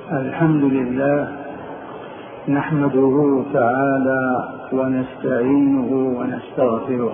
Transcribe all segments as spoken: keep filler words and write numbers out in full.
الحمد لله نحمده تعالى ونستعينه ونستغفره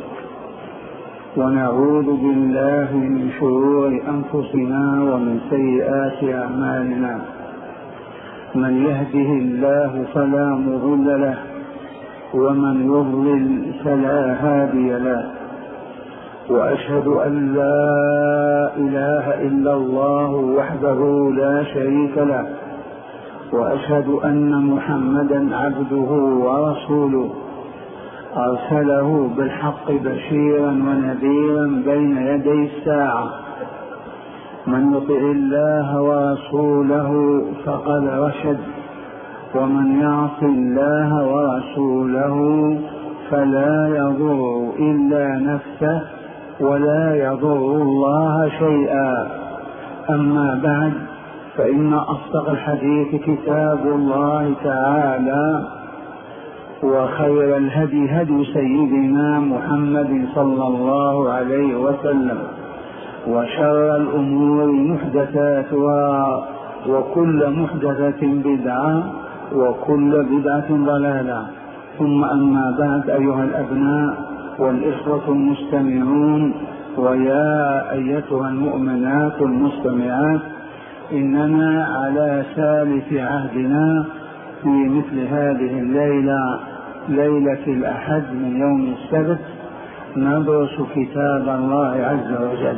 ونعوذ بالله من شرور أنفسنا ومن سيئات أعمالنا. من يهده الله فلا مضل له ومن يضلل فلا هادي له، وأشهد أن لا إله إلا الله وحده لا شريك له، وأشهد أن محمدا عبده ورسوله أرسله بالحق بشيرا ونذيرا بين يدي الساعة. من يطع الله ورسوله فقد رشد، ومن يعص الله ورسوله فلا يضر إلا نفسه ولا يضر الله شيئا. أما بعد، فإن أصدق الحديث كتاب الله تعالى، وخير الهدي هدي سيدنا محمد صلى الله عليه وسلم، وشر الأمور محدثاتها، وكل محدثة بدعة، وكل بدعة ضلالة. ثم أما بعد، أيها الأبناء والإخوة المستمعون، ويا أيتها المؤمنات المستمعات، إننا على ثالث عهدنا في مثل هذه الليلة، ليلة الأحد من يوم السبت، ندرس كتاب الله عز وجل.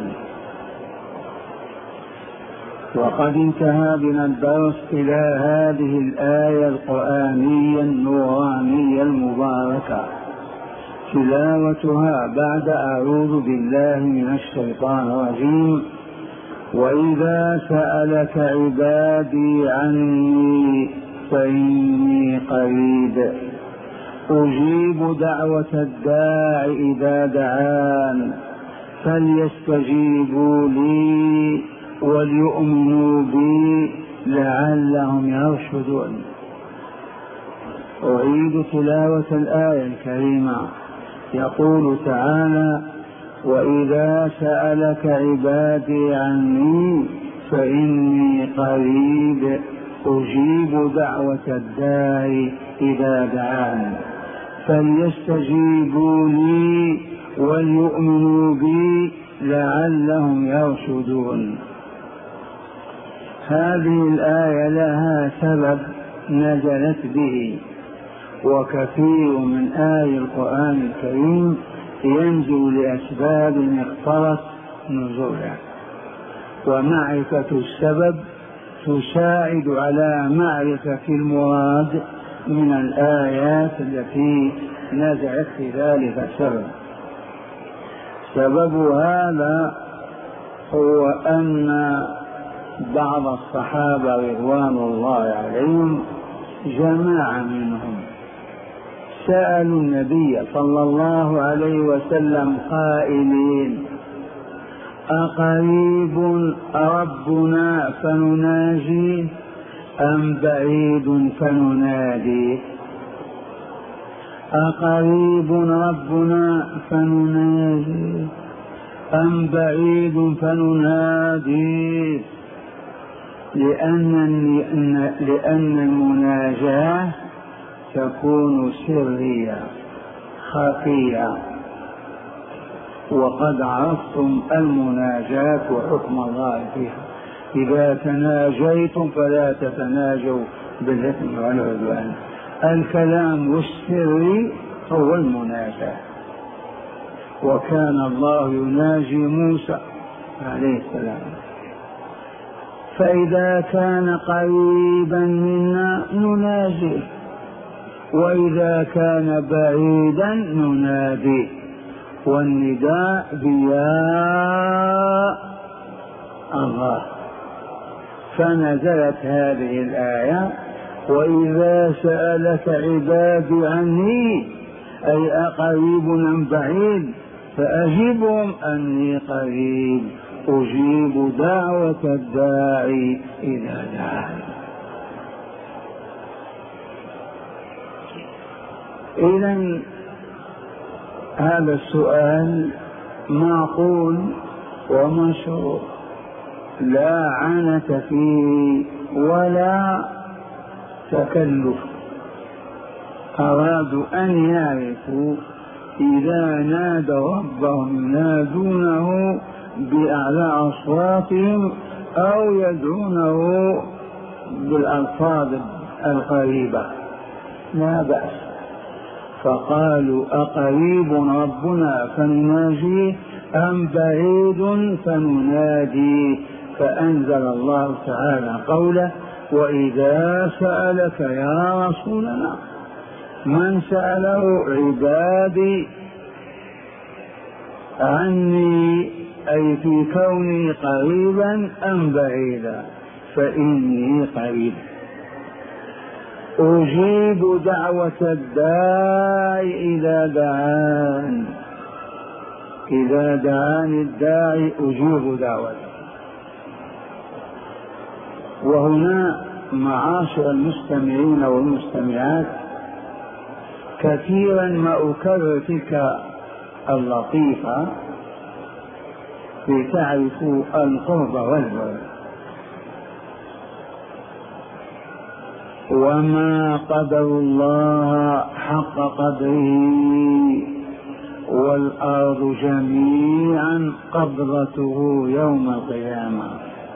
وقد انتهى بنا الدرس إلى هذه الآية القرآنية النورانية المباركة، تلاوتها بعد أعوذ بالله من الشيطان الرجيم: وإذا سألك عبادي عني فإني قريب أجيب دعوة الداع إذا دعان فليستجيبوا لي وليؤمنوا بي لعلهم يرشدون. أعيد تلاوة الآية الكريمة. يقول تعالى: وإذا سألك عبادي عني فإني قريب أجيب دعوة الداع إذا دعان فليستجيبوا لي وليؤمنوا بي لعلهم يرشدون. هذه الآية لها سبب نزلت به، وكثير من آي القرآن الكريم ينزل لأسباب اقتضت نزولها، ومعرفة السبب تساعد على معرفة المراد من الآيات التي نزلت في ذلك السبب. سبب هذا هو أن بعض الصحابة رضوان الله عليهم، جماعة منهم، سألوا النبي صلى الله عليه وسلم قائلين: أقريب ربنا فنناجيه أم بعيد فنناديه؟ أقريب ربنا فنناجيه أم بعيد فنناديه؟ لأن, لأن المناجاة تكون سرية خفية، وقد عرفتم المناجاة وحكم الله فيها: إذا تناجيتم فلا تتناجوا بالإثم والعدوان. الكلام والسر هو المناجاة. وكان الله يناجي موسى عليه السلام، فإذا كان قريبا منا نناجيه، وإذا كان بعيدا ننادي. والنداء بيا الله. فنزلت هذه الآية: وإذا سألك عبادي عني أي أقريب أم بعيد فأجبهم أني قريب أجيب دعوة الداعي إذا دعان. إذن هذا السؤال معقول ومشروع، لا عنة فيه ولا تكلف. أرادوا أن يعرفوا إذا نادوا ربهم ينادونه بأعلى أصواتهم أو يدعونه بالألفاظ القريبة، لا بأس. فقالوا أقريب ربنا فنناجيه أم بعيد فنناديه؟ فأنزل الله تعالى قوله: وإذا سألك يا رسولنا، من سأله عبادي عني أي في كوني قريبا أم بعيدا فإني قريب أجيب دعوة الداعي إذا دعان. إذا دعاني الداعي أجيب دعوته. وهنا معاشر المستمعين والمستمعات، كثيرا ما أكرر تلك اللطيفة لتعرفوا القرب والبعد. وما قدر الله حق قدره والأرض جميعا قبضته يوم القيامة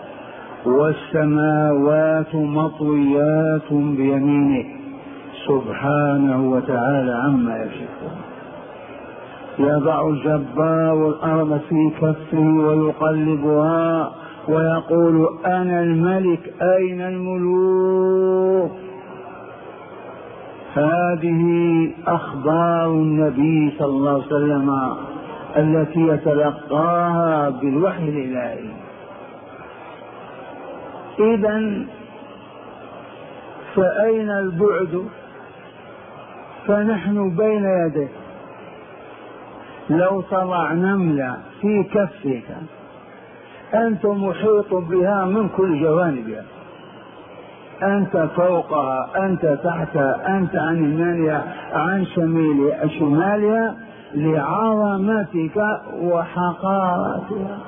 والسماوات مطويات بيمينه سبحانه وتعالى عما يشركون. يضع الجبار الأرض في كفه ويقلبها ويقول: أنا الملك أين الملوك؟ هذه أخبار النبي صلى الله عليه وسلم التي يتلقاها بالوحي الإلهي. إذن فأين البعد؟ فنحن بين يديه. لو طلع نملة في كفك أنت محيط بها من كل جوانبها، أنت فوقها، أنت تحتها، أنت عن يمينها عن شمالها لعظمتك وحقارتها.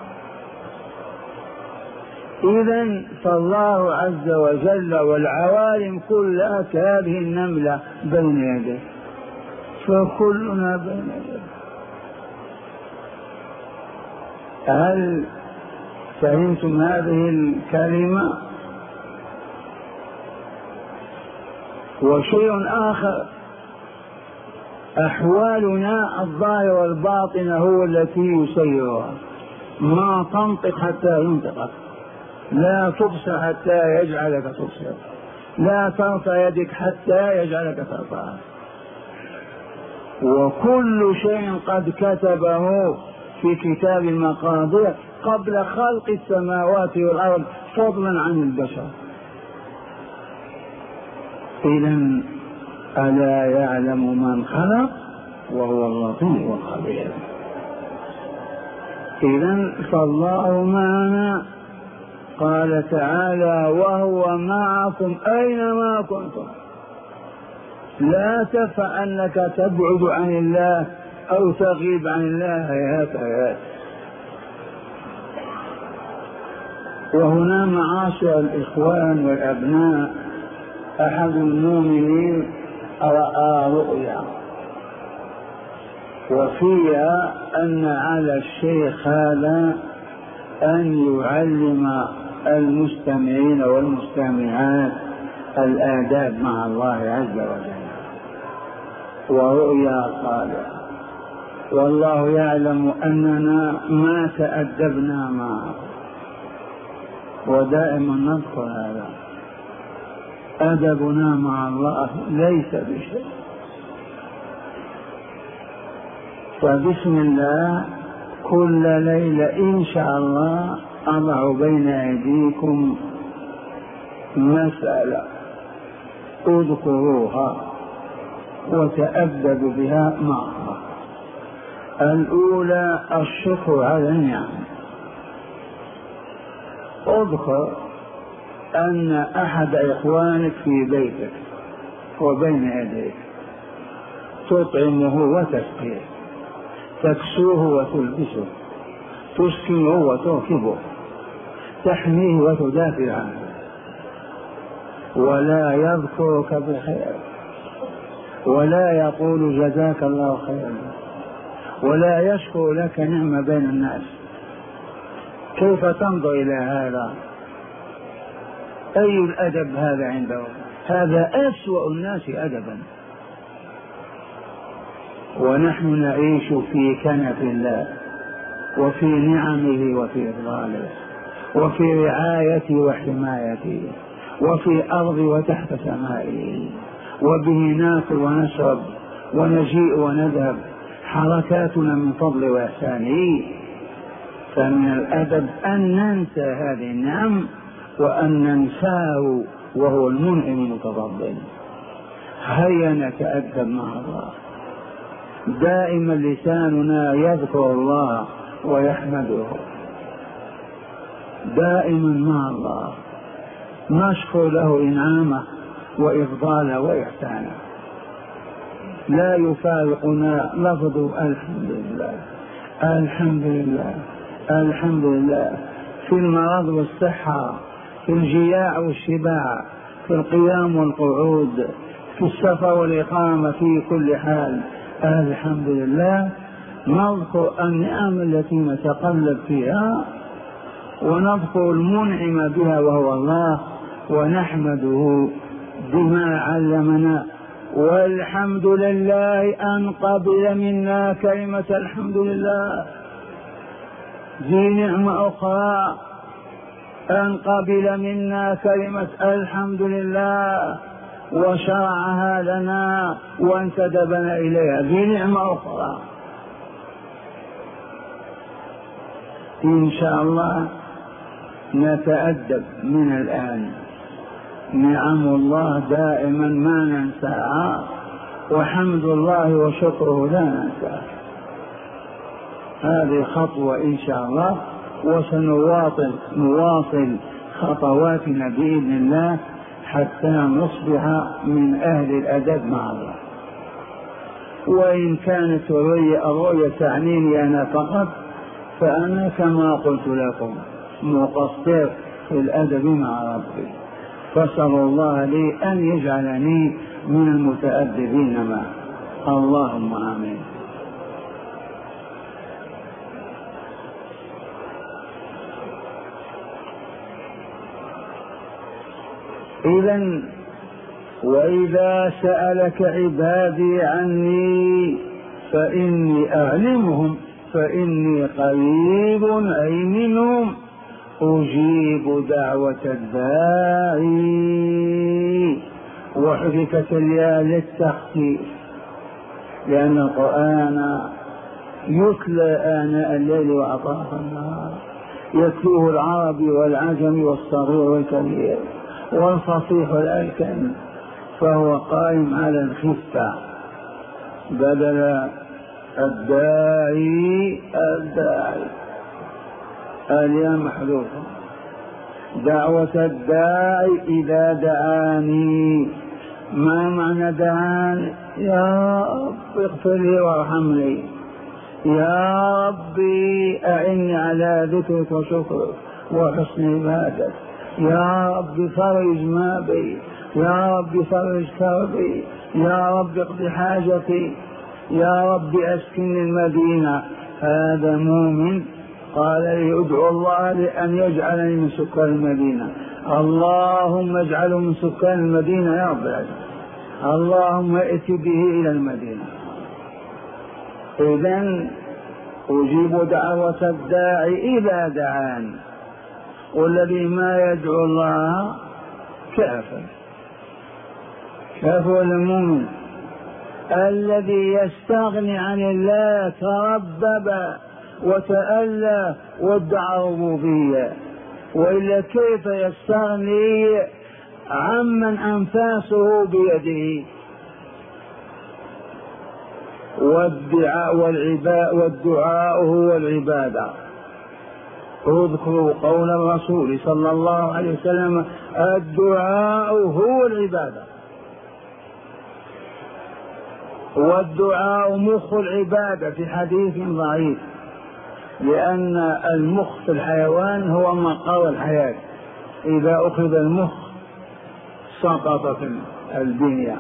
إذن فالله عز وجل والعوالم كلها كهذه النملة بين يديه، فكلنا بين يديه. هل فهمتم هذه الكلمة؟ وشيء آخر، أحوالنا الظاهرة والباطنة هو التي يسيرها. ما تنطق حتى ينطقك، لا تبصر حتى يجعلك تبصر، لا ترفع يدك حتى يجعلك ترفعها. وكل شيء قد كتبه في كتاب المقادير قبل خلق السماوات والأرض فضلا عن البشر. إذن ألا يعلم من خلق وهو اللطيف الخبير. إذن فالله معنا. قال تعالى: وهو معكم أينما كنتم. لا تفع أنك تبعد عن الله أو تغيب عن الله هيهات هيهات. وهنا معاشر الإخوان والأبناء، أحد المؤمنين رأى رؤيا وفيها أن على الشيخ هذا أن يعلم المستمعين والمستمعات الآداب مع الله عز وجل. ورؤيا صالحة، والله يعلم أننا ما تأدبنا معه، ودائما نذكر هذا. أدبنا مع الله ليس بشيء. فبسم الله كل ليلة إن شاء الله أضع بين أيديكم مسألة اذكروها وتأدبوا بها مع الله. الأولى الشكر على النعم. اذكر أن أحد إخوانك في بيتك وبين يديك، تطعمه وتسقيه، تكسوه وتلبسه، تسكنه وتركبه، تحميه وتدافع عنه. ولا يذكرك بخير، ولا يقول جزاك الله خيرا، ولا يشكر لك نعمة بين الناس. كيف تنظر إلى هذا؟ أي الأدب هذا عنده؟ هذا أسوأ الناس أدبا. ونحن نعيش في كنف الله وفي نعمه وفي إفضاله وفي رعايته وحمايته وفي أرض وتحت سمائه، وبه ناكل ونشرب ونجيء ونذهب، حركاتنا من فضل وإحسانه. فمن الأدب أن ننسى هذه النعم وأن ننساه وهو المنعم المتفضل. هيا نتأدب مع الله، دائما لساننا يذكر الله ويحمده، دائما مع الله نشكر له إنعامه وإفضاله وإحسانه. لا يفارقنا لفظ الحمد لله الحمد لله الحمد لله، في المرض والصحة، في الجياع والشباع، في القيام والقعود، في السفر والإقامة، في كل حال الحمد لله. نذكر النعم التي نتقلب فيها ونذكر المنعم بها وهو الله، ونحمده بما علمنا. والحمد لله أن قبل منا كلمة الحمد لله، ذي نعمة أخرى أن قبل منا كلمة الحمد لله وشرعها لنا وانتدبنا إليها، ذي نعمة أخرى. إن شاء الله نتأدب من الآن، نعم الله دائما ما ننساها، وحمد الله وشكره لا ننساه. هذه خطوة إن شاء الله، وسنواصل نواصل خطواتنا بإذن الله حتى نصبح من أهل الأدب مع الله. وإن كانت الرؤية تعنيني أنا فقط، فأنا كما قلت لكم مقصر في الأدب مع ربي، فاسأل الله لي أن يجعلني من المتأدبين معه. اللهم آمين. إذن وإذا سألك عبادي عني فإني أعلمهم فإني قريب أي منهم أجيب دعوة الداعي. وحركت الياء للتخفيف، لأن القرآن يتلى آناء الليل وأطراف النهار، يتلوه العربي والعجم والصغير والكبير والفصيح والألكن، فهو قائم على الخفة بدل الداعي الداعي الياء محذوفة. دعوة الداعي إذا دعاني. ما معنى دعاني؟ يا رب اغفر لي وارحمني، يا ربي أعني على ذكرك وشكرك وحسن عبادتك، يا رب فرج ما بي، يا رب فرج كربي، يا رب اقض حاجتي، يا رب أسكن المدينة. هذا مؤمن قال لي ادعو الله لأن يجعلني من سكان المدينة. اللهم اجعله من سكان المدينة يا رب العالمين، اللهم ائت به إلى المدينة. إذن أجيب دعوة الداعي إذا دعان، والذي ما يدعو الله كافر. كافر ولا مؤمن؟ الذي يستغني عن الله تربب وتألى وادعى ربوبية، وإلا كيف يستغني عمن أنفاسه بيده؟ والدعاء والعباء والدعاء هو العبادة. اذكروا قول الرسول صلى الله عليه وسلم الدعاء هو العبادة، والدعاء مخ العبادة في حديث ضعيف، لأن المخ في الحيوان هو مقر الحياة. إذا أخذ المخ سقطت البنية.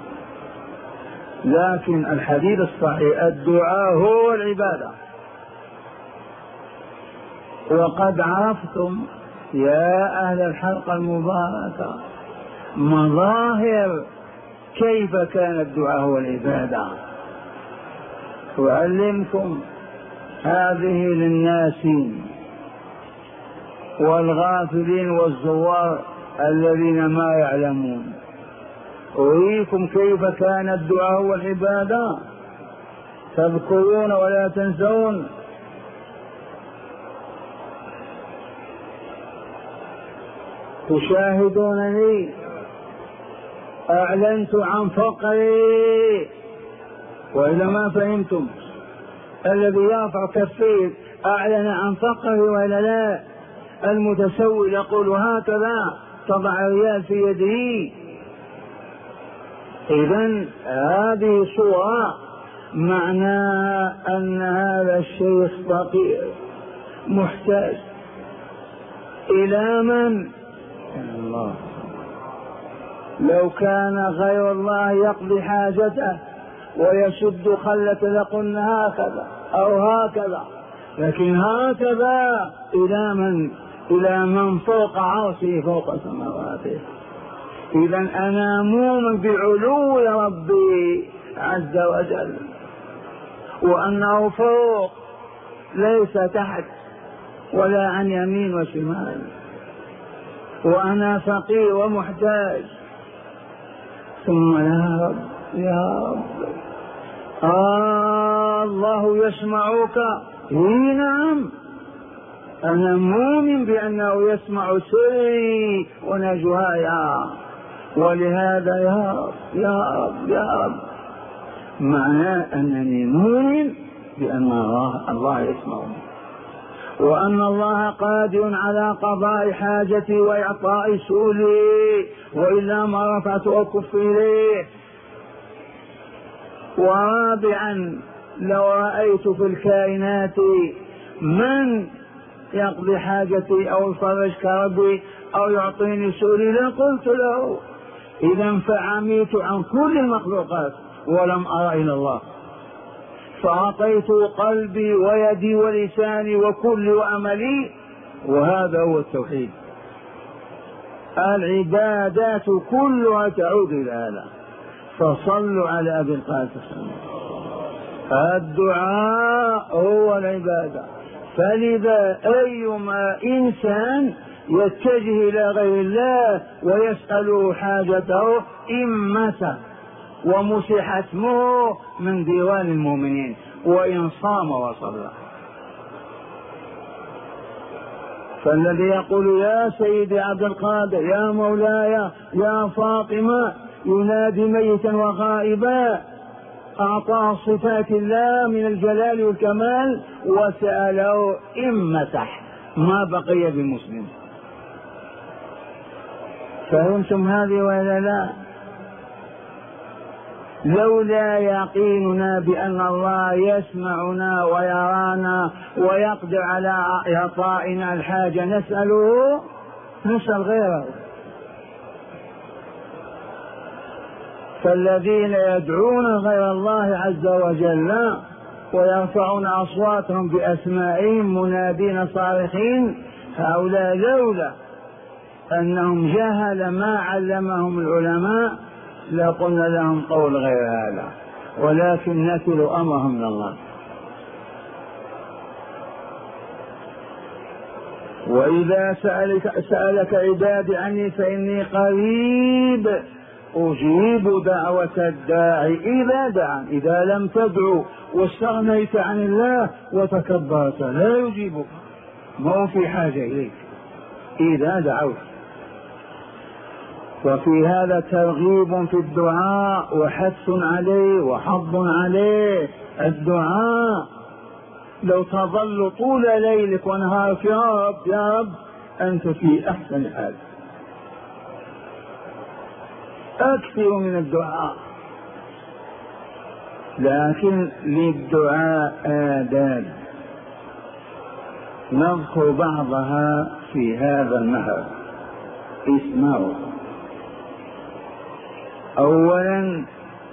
لكن الحديث الصحيح الدعاء هو العبادة. وقد عرفتم يا أهل الحلقة المباركة مظاهر كيف كان الدعاء هو العبادة. أعلمكم هذه للناسين والغافلين والزوار الذين ما يعلمون. أريكم كيف كان الدعاء هو العبادة، تذكرون ولا تنسون. تشاهدونني أعلنت عن فقري، وإذا ما فهمتم الذي يرفع كفيه أعلن عن فقري وإلا لا؟ المتسول يقول هكذا تضع الريال في يده. إذن هذه صورة معناها أن هذا الشيخ فقير محتاج إلى من؟ الله. لو كان غير الله يقضي حاجته ويشد خلة لقلنا هكذا أو هكذا، لكن هكذا إلى من؟ إلى من فوق عرشه فوق سماواته. إذا أنا مؤمن بعلو ربي عز وجل وأنه فوق ليس تحت ولا عن يمين وشمال، وأنا فقير ومحتاج. ثم يا رب يا رب آه الله يسمعك. إي نعم، أنا مؤمن بأنه يسمع سري ونجوايا، ولهذا يا رب يا رب يا رب معناه أنني مؤمن بأن الله, الله يسمعني، وأن الله قادر على قضاء حاجتي وإعطاء سؤلي، وإلا ما رفعت أكف إليه. ورابعا لو رأيت في الكائنات من يقضي حاجتي أو يفرج كربي أو يعطيني سؤلي لقلت له. إذا فعميت عن كل المخلوقات ولم أرى إلى الله، فأعطيت قلبي ويدي ولساني وكل وأملي، وهذا هو التوحيد. العبادات كلها تعود إلى هذا. فصلوا على أبي القاسم. الدعاء هو العبادة. فلذا أيما إنسان يتجه إلى غير الله ويسأله حاجته إمته ومسح اسمه من ديوان المؤمنين، وإن صام وصلى. فالذي يقول يا سيدي عبد القادر يا مولاي يا فاطمة ينادي ميتا وغائبا، أعطاه صفات الله من الجلال والكمال وسأله إمسح، ما بقي بمسلم. فهمتم هذه ولا لا؟ لولا يقيننا بأن الله يسمعنا ويرانا ويقدر على إعطائنا الحاجة نسأله، نسأل غيره. فالذين يدعون غير الله عز وجل ويرفعون أصواتهم بأسمائهم منادين صارخين، هؤلاء لولا أنهم جهل ما علمهم العلماء لقلنا لهم قول غير هذا، ولكن نكل أمرهم من الله. وإذا سألك, سألك عبادي عني فإني قريب أجيب دعوة الداعي إذا دعا. إذا لم تدعو واستغنيت عن الله وتكبرت لا يجيبك، ما هو في حاجة إليك إذا دعوت. وفي هذا ترغيب في الدعاء وحث عليه وحض عليه. الدعاء لو تظل طول ليلك ونهارك يا رب يا رب أنت في أحسن حال. أكثر من الدعاء، لكن للدعاء آداب نذكر بعضها في هذا النهر. اسمعوا. أولا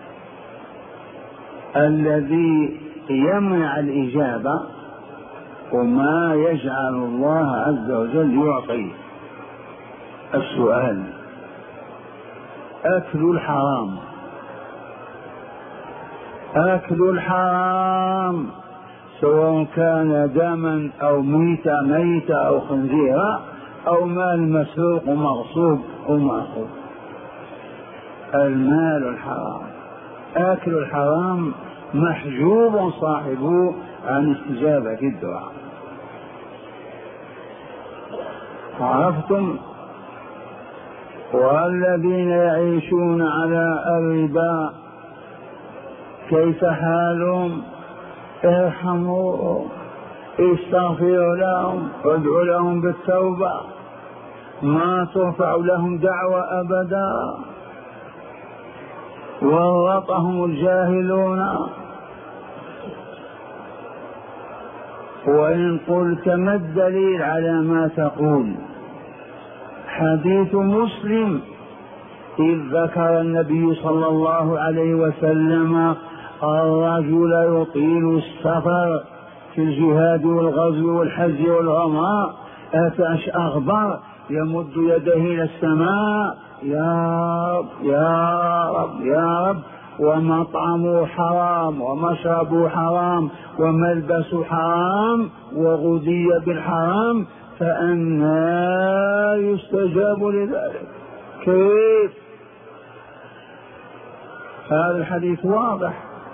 الذي يمنع الإجابة وما يجعل الله عز وجل يعطي السؤال: أكل الحرام. أكل الحرام سواء كان دما أو ميتة ميتة أو خنزيرا أو مال مسروق ومغصوب ومأخوذ، المال الحرام. آكل الحرام محجوب صاحبه عن استجابة الدعاء. عرفتم؟ والذين يعيشون على الربا كيف حالهم؟ ارحموا، استغفروا لهم، ادعوا لهم بالتوبة، ما ترفع لهم دعوة أبدا، ورطهم الجاهلون. وإن قلت ما الدليل على ما تقول؟ حديث مسلم إذ ذكر النبي صلى الله عليه وسلم الرجل يطيل السفر في الجهاد والغزو والحج والعمرة أتعش أغبر يمد يديه إلى السماء: يا رب يا رب يا رب، ومطعمه حرام ومشربه حرام وملبسه حرام وغذي بالحرام، فأنى يستجاب لذلك؟ كيف؟ هذا الحديث واضح.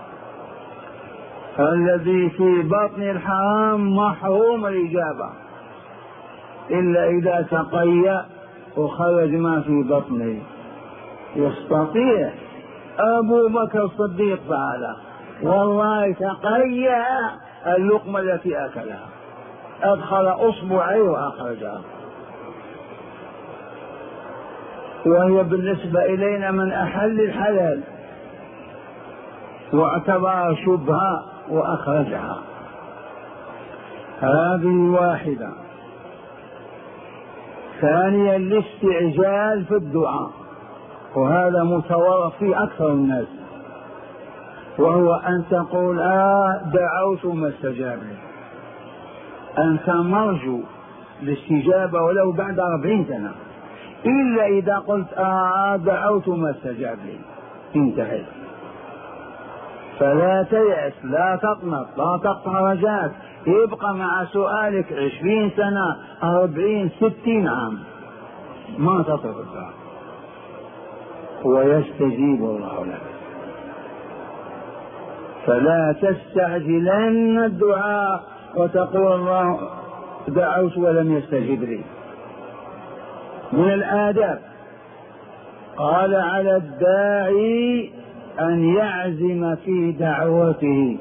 الذي في بطن الحرام محروم الإجابة إلا إذا تقيأ وخرج ما في بطنه. يستطيع أبو بكر الصديق فعله، والله تقيأ اللقمة التي أكلها، أدخل أصبعيه وأخرجها، وهي بالنسبة إلينا من أحل الحلال، واعتبر شبهة وأخرجها. هذه واحدة. ثانيا الاستعجال في الدعاء، وهذا متورط فيه أكثر الناس، وهو أن تقول آه دعوت ما استجاب لي. أنت مرجو الاستجابة ولو بعد أربعين سنة، إلا إذا قلت آه دعوت ما استجاب لي انتهيت. فلا تيأس، لا تقنط، لا تقطع رجاك، يبقى مع سؤالك عشرين سنة أربعين ستين عام ما تطلب الدعاء ويستجيب الله لك. فلا تستعجلن الدعاء وتقول الله دعوت ولم يستجب لي. من الآداب قال على الداعي أن يعزم في دعوته،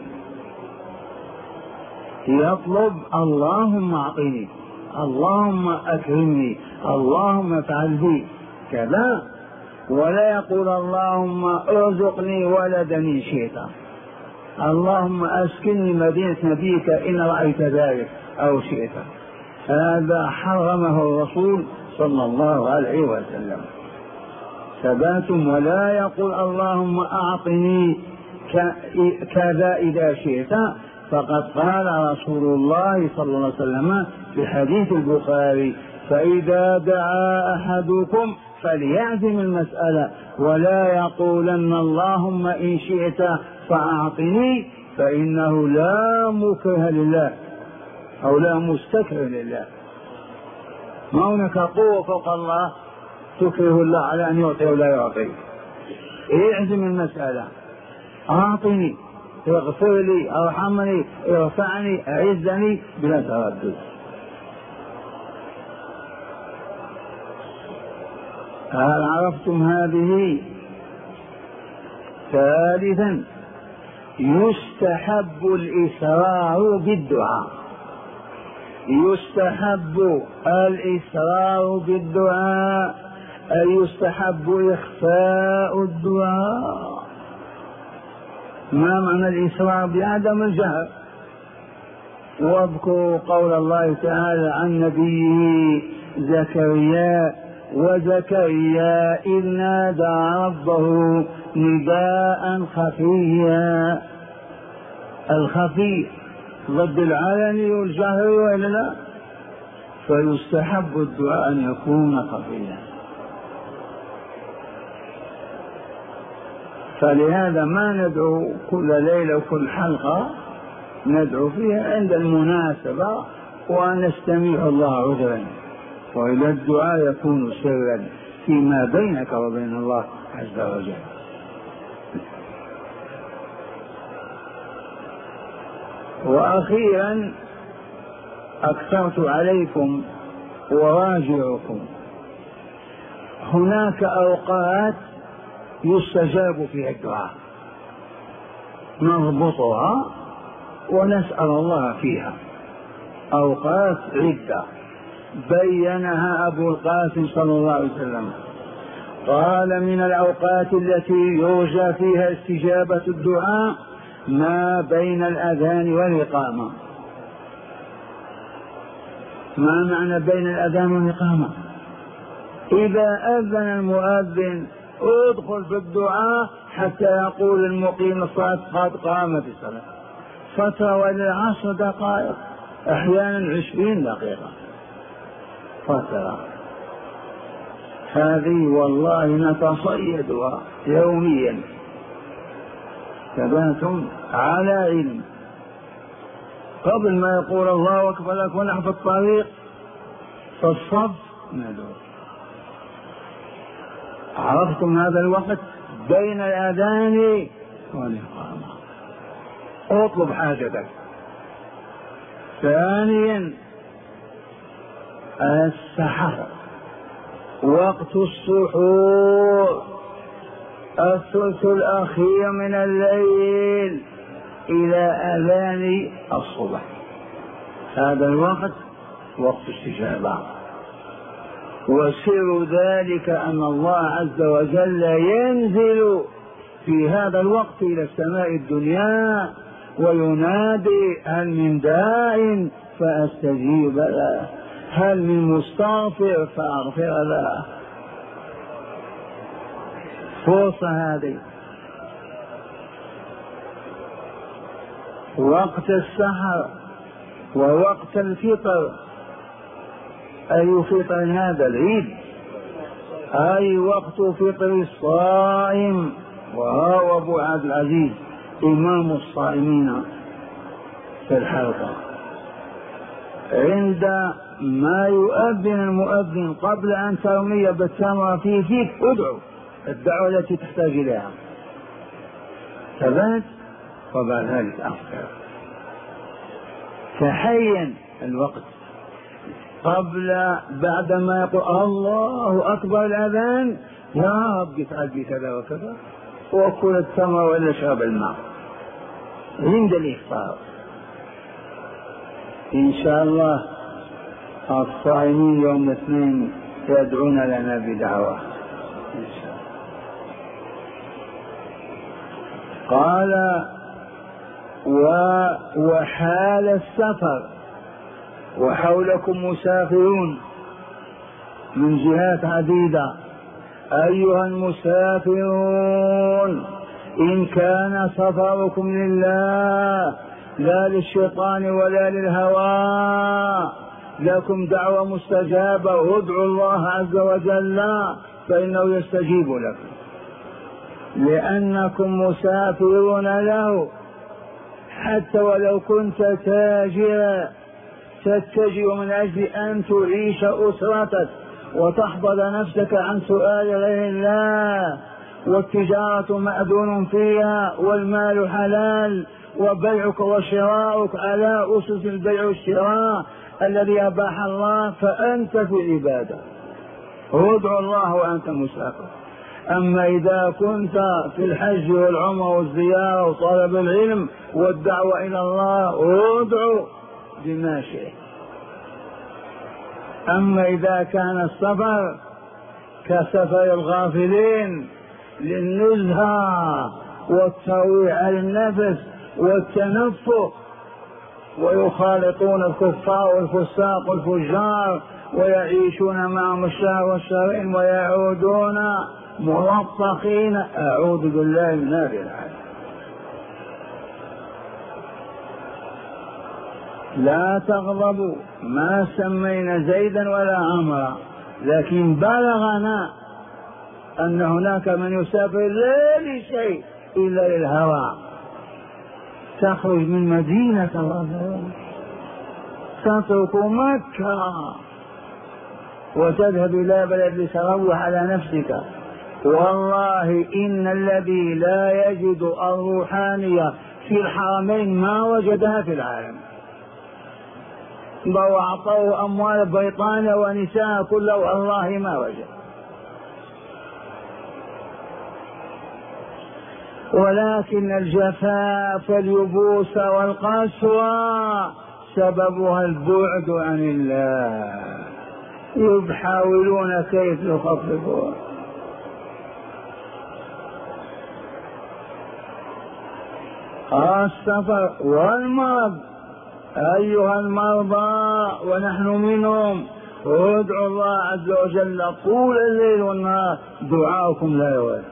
يطلب اللهم أعطني، اللهم أكرمني، اللهم افعل بي كذا، ولا يقول اللهم ارزقني ولدا إن شئت، اللهم أسكنني مدينة نبيك إن رأيت ذلك أو شئت. هذا حرمه الرسول صلى الله عليه وسلم. ثباتم. ولا يقول اللهم أعطني كذا إذا شئت، فقد قال رسول الله صلى الله عليه وسلم في حديث البخاري: فإذا دعا أحدكم فليعزم المسألة ولا يقولن اللهم إن شئت فأعطني، فإنه لا مكره لله أو لا مستكره لله. ما هناك قوة فوق الله تكره الله على أن يعطي ولا يعطي. اعزم المسألة: أعطني، اغفر لي، ارحمني، ارفعني، اعزني، بلا تردد. هل عرفتم هذه؟ ثالثا يستحب الإسرار بالدعاء. يستحب الإسرار بالدعاء، أي يستحب إخفاء الدعاء. ما معنى الإسرار؟ بعدم الجهر. واذكروا قول الله تعالى عن نبيه زكريا: وزكريا إذ نادى ربه نداء خفيا. الخفي ضد العلن والجهر ولا لا؟ فيستحب الدعاء أن يكون خفيا. فلهذا ما ندعو كل ليلة وكل حلقة، ندعو فيها عند المناسبة ونستميع الله عذرا، وإلى الدعاء يكون سرا فيما بينك وبين الله عز وجل. وأخيرا أكثرت عليكم وراجعكم، هناك أوقات يستجاب فيها الدعاء نضبطها ونسأل الله فيها، أوقات عدة بينها أبو القاسم صلى الله عليه وسلم، قال: من الأوقات التي يرجى فيها استجابة الدعاء ما بين الأذان والإقامة. ما معنى بين الأذان والإقامة؟ إذا أذن المؤذن ادخل في الدعاء حتى يقول المقيم الصلاة قد قامت الصلاة، فترة ولا عشر دقائق، أحيانا عشرين دقيقة فترة. هذه والله نتصيدها يوميا، تباتم على علم. قبل ما يقول الله أكبر لك ونحن في الطريق في الصف ندعو. عرفتم هذا الوقت بين الأذان والإقامة، اطلب حاجتك. ثانيا السحر، وقت السحور، الثلث الأخير من الليل إلى أذان الصبح، هذا الوقت وقت استجابة. وسر ذلك أن الله عز وجل ينزل في هذا الوقت إلى السماء الدنيا وينادي: هل من داع فأستجيب له، هل من مستغفر فأغفر له. فرصة هذه. وقت السحر ووقت الفطر. أي فطر هذا؟ العيد، أي وقت فطر الصائم. وهو أبو عبد العزيز إمام الصائمين في الحلقة، عند ما يؤذن المؤذن قبل أن ترمي بالتمرة في فيك ادعو الدعوة التي تحتاج إليها، ثبات، وبعد ذلك أفطر. تحين الوقت قبل بعد ما يقول الله أكبر الأذان: يا رب افعل بي كذا وكذا، وكل التمر ولا شرب الماء عند الإفطار. إن شاء الله الصائمين يوم الاثنين يدعون لنا بدعوة إن شاء الله. قال: وحال السفر وحولكم مسافرون من جهات عديدة. أيها المسافرون إن كان سفركم لله لا للشيطان ولا للهوى لكم دعوة مستجابة، ادعوا الله عز وجل فإنه يستجيب لكم، لأنكم مسافرون له. حتى ولو كنت تاجرا تتجه من أجل أن تعيش أسرتك وتحفظ نفسك عن سؤال غير الله، والتجارة مأذون فيها والمال حلال، وبيعك وشراؤك على أسس البيع والشراء الذي أباح الله، فأنت في عبادة، ادعو الله وأنت مسافر. أما إذا كنت في الحج والعمرة والزيارة وطلب العلم والدعوة إلى الله ادعو بما شئت. أما إذا كان السفر كسفر الغافلين للنزهة والترويع على النفس والتنفق، ويخالطون الكفار والفساق والفجار ويعيشون معهم الشهر والشهرين ويعودون موفقين. أعوذ بالله من هذه الحالة. لا تغضبوا، ما سمينا زيدا ولا عمرا، لكن بلغنا أن هناك من يسافر لا لشيء إلا للهوى، تخرج من مدينة الله تترك مكة وتذهب إلى بلد لتروح على نفسك. والله إن الذي لا يجد الروحانية في الحرمين ما وجدها في العالم. لو أعطوه أموال بريطانيا ونساء كله والله ما وجد. ولكن الجفاف واليبوس والقسوة سببها البعد عن الله، يحاولون كيف يخففوها. السفر والمرض. أيها المرضى ونحن منهم، ادعوا الله عز وجل طول الليل والنهار، دعاؤكم لا يوالي.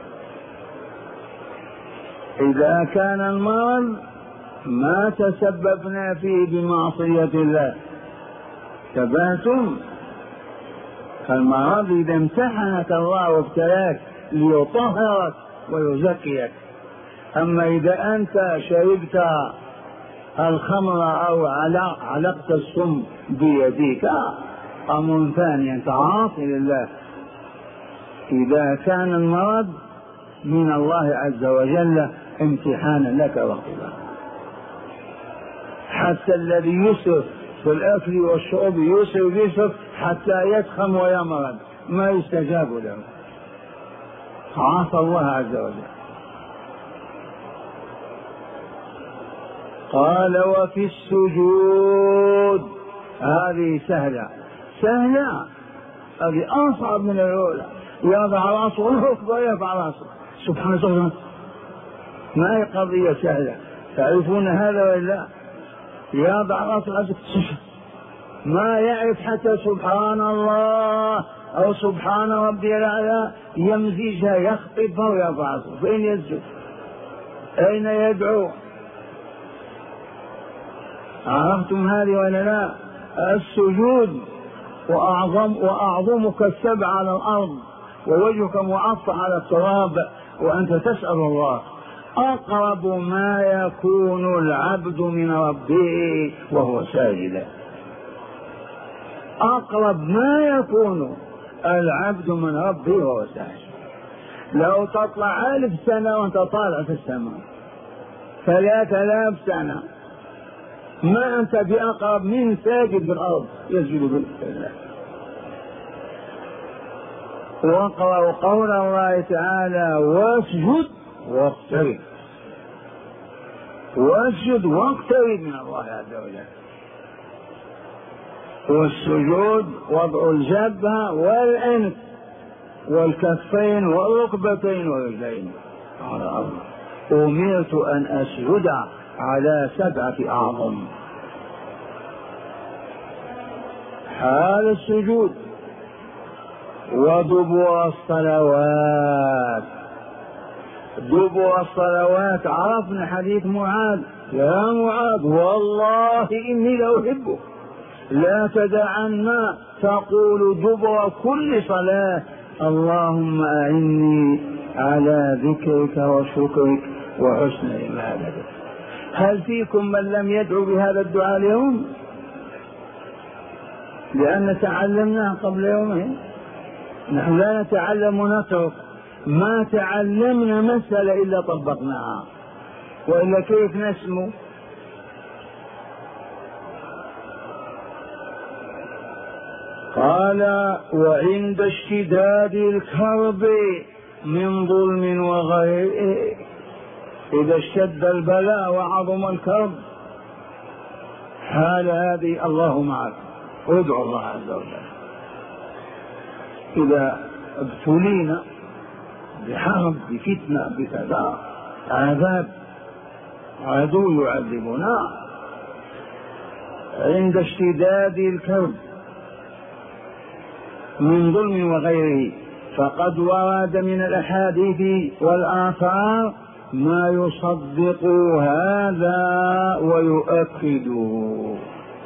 إذا كان المرض ما تسببنا فيه بمعصية الله، تبهتم. المرض إذا امتحنك الله وابتلاك ليطهرك ويزكيك. أما إذا أنت شربت الخمر أو علقت السم بيديك أمر ثاني، أنت عاصي لله. إذا كان المرض من الله عز وجل امتحانا لك واختبارا. حتى الذي يسرف في الأكل والشرب يسرف يسرف حتى يسخن ويمرض ما يستجاب له، عصى الله عز وجل. قال وفي السجود. هذه سهلة سهلة، هذه أصعب من الأولى. يضع رأسه والركبة يرفع رأسه، سبحان الله، ما هي قضية سهلة. تعرفون هذا ولا؟ يضع رأسه ما يعرف حتى سبحان الله أو سبحان ربي الأعلى يمزجها يخطبها ويرفع رأسه. فين يسجد؟ أين يدعو؟ عرفتم هذه ولا لا؟ السجود وأعظم وأعظمك السبع على الأرض ووجهك معطى على التراب وأنت تسأل الله. أقرب ما يكون العبد من ربه وهو ساجد، أقرب ما يكون العبد من ربه وهو ساجد. لو تطلع ألف سنة وأنت طالع في السماء، ثلاثة آلاف سنة، ما أنت بأقرب من ساجد بالأرض يسجد بالله. واقرأوا قول الله تعالى واسجد واقترب، واسجد واقترب من الله عز وجل. والسجود وضع الجبهة والأنف والكفين والركبتين والرجلين على الأرض. أمرت أن أسجد على سبعة أعظم. حال السجود ودبر الصلوات. دبر الصلوات عرفنا حديث معاذ، يا معاذ والله إني لأحبك لا تدعنا تقول دبر كل صلاة اللهم أعني على ذكرك وشكرك وحسن عبادتك. هل فيكم من لم يدعو بهذا الدعاء اليوم؟ لأن تعلمناه قبل يومين. نحن لا نتعلم ونترك، ما تعلمنا مسألة إلا طبقناها، وإلا كيف نسمو؟ قال وعند اشتداد الكرب من ظلم وغيره. إذا اشتد البلاء وعظم الكرب حال هذه الله معك، ادعو الله عز وجل. إذا ابتلينا بحرب بفتنة بكذا عذاب عدو يعذبنا، عند اشتداد الكرب من ظلم وغيره، فقد ورد من الأحاديث والآثار ما يصدق هذا ويؤكده.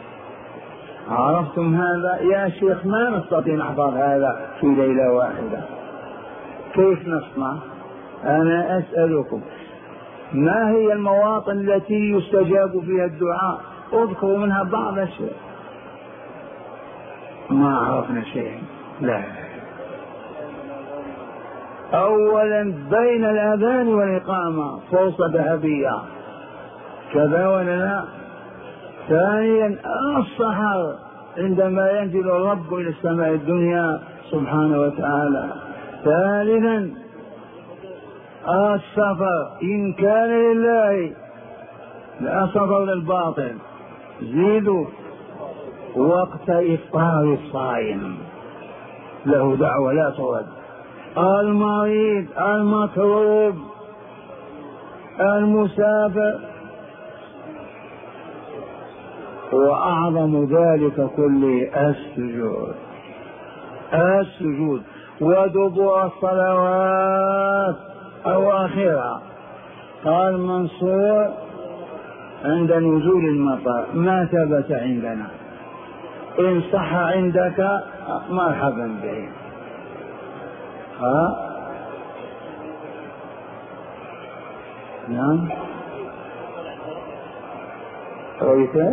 عرفتم هذا؟ يا شيخ ما نستطيع نحفظ هذا في ليلة واحدة، كيف نصنع؟ أنا أسألكم ما هي المواطن التي يستجاب فيها الدعاء؟ اذكروا منها بعض الشيء. ما عرفنا شيء. لا، أولا بين الأذان والإقامة فرصة ذهبية، كذا ولا لا؟ ثانيا السحر عندما ينزل الرب إلى السماء الدنيا سبحانه وتعالى. ثالثا السفر إن كان لله لا سفر للباطل. زيدوا وقت إفطار الصائم له دعوة لا ترد. المريض، المكروب، المسافر، وأعظم ذلك كله السجود. السجود ودبر الصلوات أواخرها. قال منصور عند نزول المطر ما ثبت عندنا، إن صح عندك مرحبا به. ها نعم رؤيته.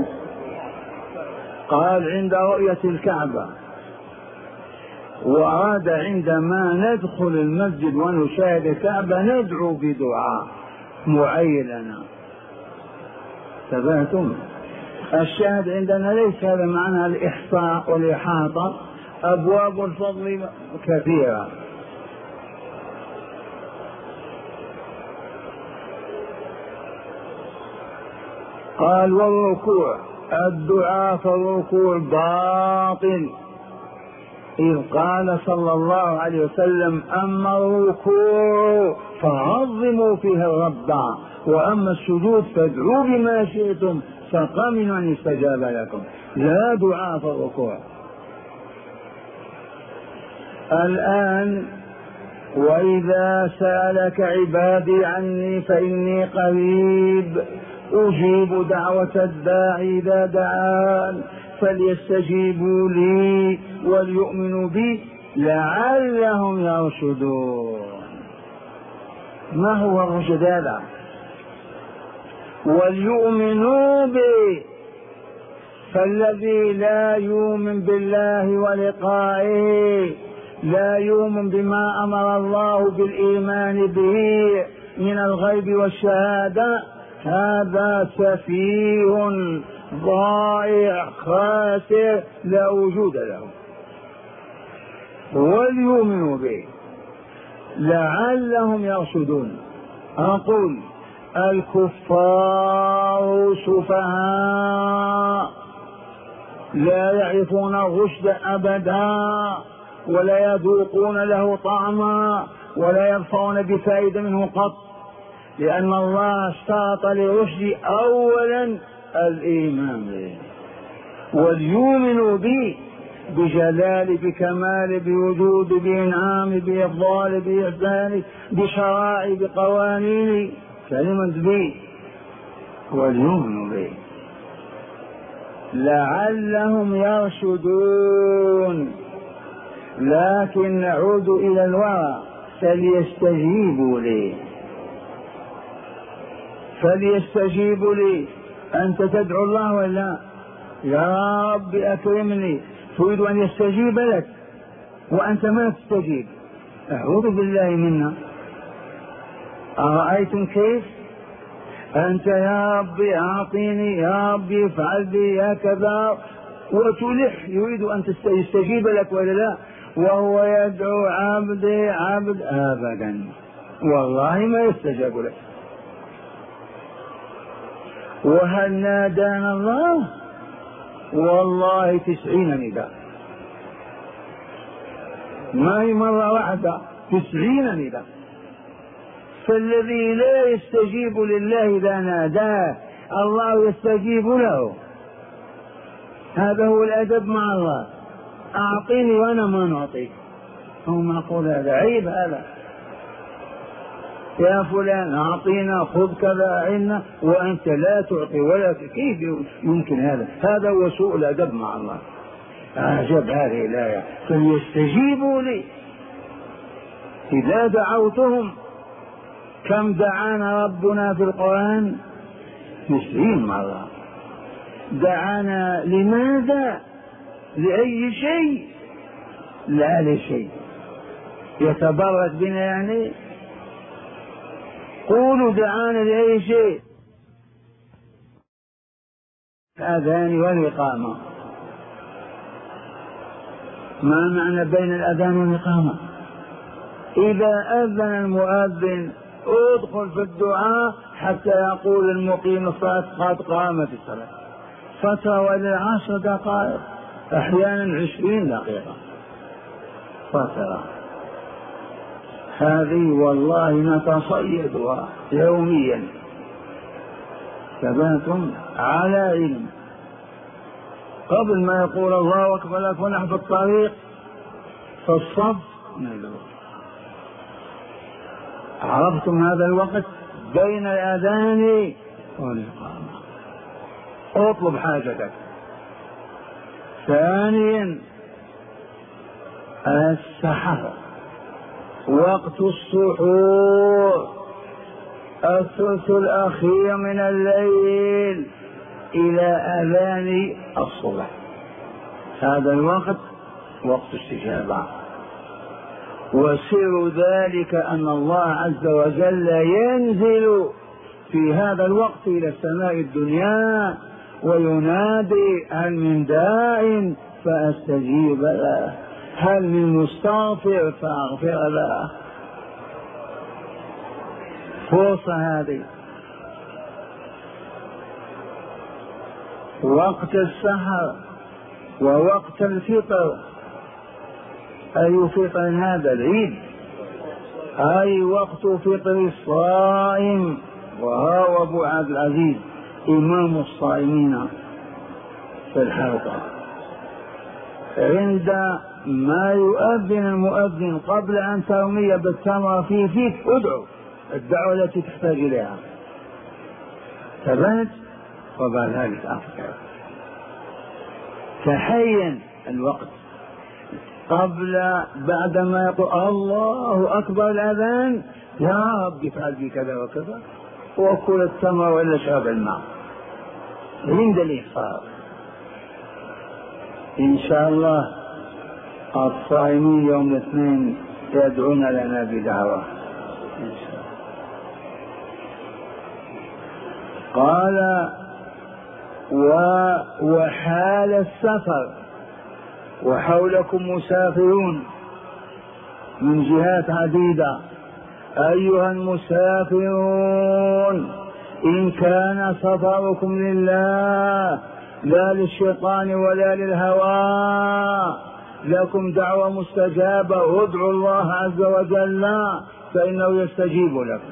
قال عند رؤية الكعبة، وعاد عندما ندخل المسجد ونشاهد الكعبة ندعو بدعاء معينة. تبعتم؟ الشاهد عندنا ليس هذا معنى الإحصاء والإحاطة، أبواب الفضل كثيرة. قال والركوع، الدعاء في الركوع باطل، إذ قال صلى الله عليه وسلم أما الركوع فعظموا فيه الرب، وأما السجود فادعوا بما شئتم فقمن أن يستجاب لكم. لا دعاء في الركوع. الآن وإذا سألك عبادي عني فإني قريب أجيب دعوة الداعي إذا دعان فليستجيبوا لي وليؤمنوا بي لعلهم يرشدون. ما هو الرشد هذا؟ وليؤمنوا بي، فالذي لا يؤمن بالله ولقائه، لا يؤمن بما أمر الله بالإيمان به من الغيب والشهادة، هذا سفيه ضائع خاسر لا وجود له. وليؤمنوا به لعلهم يرشدون. أقول الكفار سفهاء لا يعرفون الرشد أبدا، ولا يذوقون له طعما، ولا يرفعون بفائدة منه قط، لأن الله اشترط للرشد أولا الإيمان به. وليؤمنوا به بجلال، بكمال، بوجود، بإنعام، بإفضال، بإحسان، بشرائع، بقوانين، كلمة به. وليؤمنوا به لعلهم يرشدون. لكن نعود إلى الورع، فليستجيبوا لي، فليستجيبوا لي. أنت تدعو الله ولا يا رب أكرمني، تريد أن يستجيب لك وأنت ما تستجيب، أعوذ بالله منا. أرأيتم كيف؟ أنت يا ربي أعطيني، يا ربي افعل بي، يا كذا، وتلح يريد أن يستجيب لك ولا لا، وهو يدعو عبدي عبد، أبدا والله ما يستجاب لك. وهل نادانا الله؟ والله تسعين نداء، ما هي مرة واحدة، تسعين نداء. فالذي لا يستجيب لله إذا ناداه الله يستجيب له. هذا هو الأدب مع الله. أعطيني وأنا ما نعطيك. هو معقول هذا؟ عيب هذا. يا فلان أعطينا، خذ كذا عنا، وأنت لا تعطي ولا. كيف يمكن هذا؟ هذا هو سوء الأدب مع الله. أعجب هذه الآية، فليستجيبوا لي إذا دعوتهم. كم دعانا ربنا في القرآن؟ مسلمين مع الله. دعانا لماذا؟ لأي شيء؟ لا لشيء. يتبرك بنا يعني؟ قولوا دعانا لأي شيء. الأذان والإقامة. ما معنى بين الأذان والإقامة؟ إذا أذن المؤذن ادخل في الدعاء حتى يقول المقيم الصلاة قد قامت الصلاة. فترة وإلى عشر دقائق، أحيانا عشرين دقيقة فترة. هذه والله نتصيدها يوميا. ثباتهم على علم. قبل ما يقول الله أكبر لك ونحن في الطريق في الصف ندعو. عرفتم هذا الوقت بين الأذان والإقامة؟ اطلب حاجتك. ثانيا السحر، وقت السحور، الثلث الأخير من الليل إلى أذان الصبح. هذا الوقت وقت استجابة. وسر ذلك أن الله عز وجل ينزل في هذا الوقت إلى السماء الدنيا وينادي: هل من داع فأستجيب له، هل من مستغفر فأغفر له. فرصة هذه. وقت السحر ووقت الفطر. أي فطر هذا؟ العيد. أي وقت فطر الصائم. وهو أبو عبد العزيز إمام الصائمين في الحلقة. عند ما يؤذن المؤذن قبل أن ترمي بالتمر في فيك ادعو الدعوة التي تحتاج إليها. ثبت. وبعد ذلك أفكر تحين الوقت قبل بعدما يقول الله أكبر الأذان: يا رب افعل بي كذا وكذا، وكل التمر ولا شرب الماء عند الإفطار. إن شاء الله الصائمين يوم الاثنين يدعون لنا بدعوة إن شاء الله. قال: وحال السفر وحولكم مسافرون من جهات عديدة. أيها المسافرون إن كان سفركم لله لا للشيطان ولا للهوى لكم دعوة مستجابة، ادعوا الله عز وجل فإنه يستجيب لكم،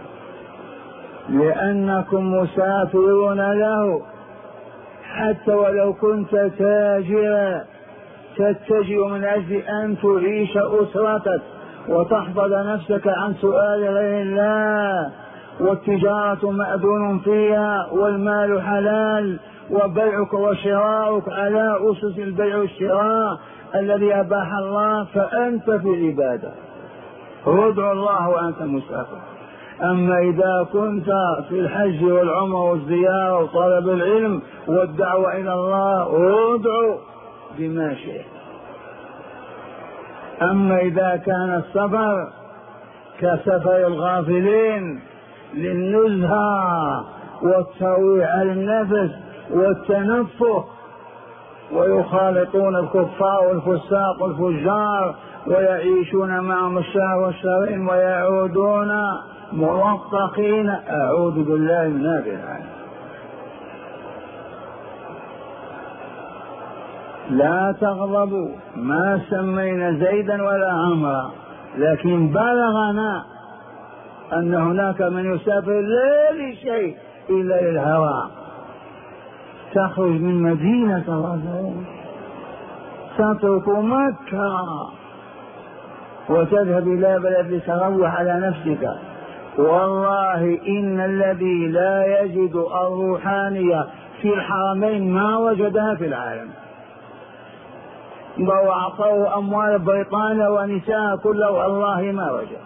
لأنكم مسافرون له. حتى ولو كنت تاجرا تتجه من أجل أن تعيش أسرتك وتحفظ نفسك عن سؤال غير الله، والتجارة مأذون فيها والمال حلال، وبيعك وشراؤك على أسس البيع والشراء الذي أباح الله، فأنت في عبادة. ادعو الله وأنت مسافر. أما إذا كنت في الحج والعمر والزيارة وطلب العلم والدعوة إلى الله ادعو بما شئت. أما إذا كان السفر كسفر الغافلين للنزهة والترويح على النفس والتنفه، ويخالطون الكفار والفساق والفجار ويعيشون معهم الشهر والشهرين ويعودون موثقين، أعوذ بالله من هذه الآية. لا تغضبوا، ما سمينا زيدا ولا عمرا، لكن بلغنا أن هناك من يسافر لا لشيء إلا للهوى. تخرج من مدينة الرسول تترك مكة وتذهب إلى بلد لتروح على نفسك. والله إن الذي لا يجد الروحانية في الحرمين ما وجدها في العالم. لو أعطوه أموال بريطانيا ونساء كله والله ما وجد.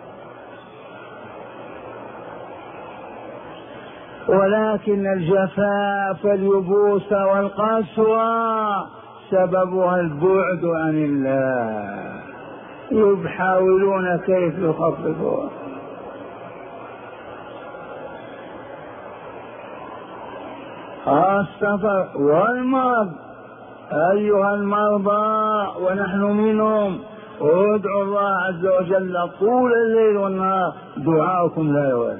ولكن الجفاف اليبوس والقسوة سببها البعد عن الله، يحاولون كيف يخففوها. السفر والمرض، أيها المرضى ونحن منهم، ادعوا الله عز وجل طول الليل والنهار، دعاؤكم لا يوالي.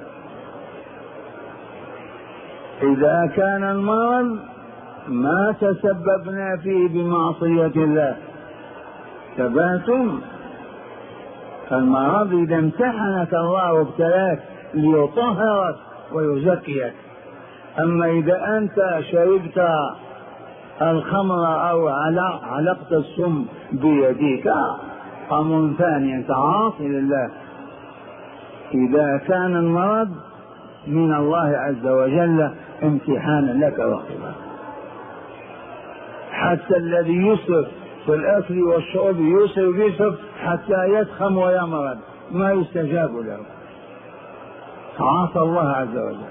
إذا كان المرض ما تسببنا فيه بمعصية الله، تبهتم. المرض إذا امتحنك الله وابتلاك ليطهرك ويزكيك. أما إذا أنت شربت الخمر أو علقت السم بيديك أمر ثاني، أنت عاصي لله. إذا كان المرض من الله عز وجل امتحانا لك واختبارا. حتى الذي يسرف في الأكل والشرب يسرف يسرف حتى يسخم ويمرض ما يستجاب له، عاصى الله عز وجل.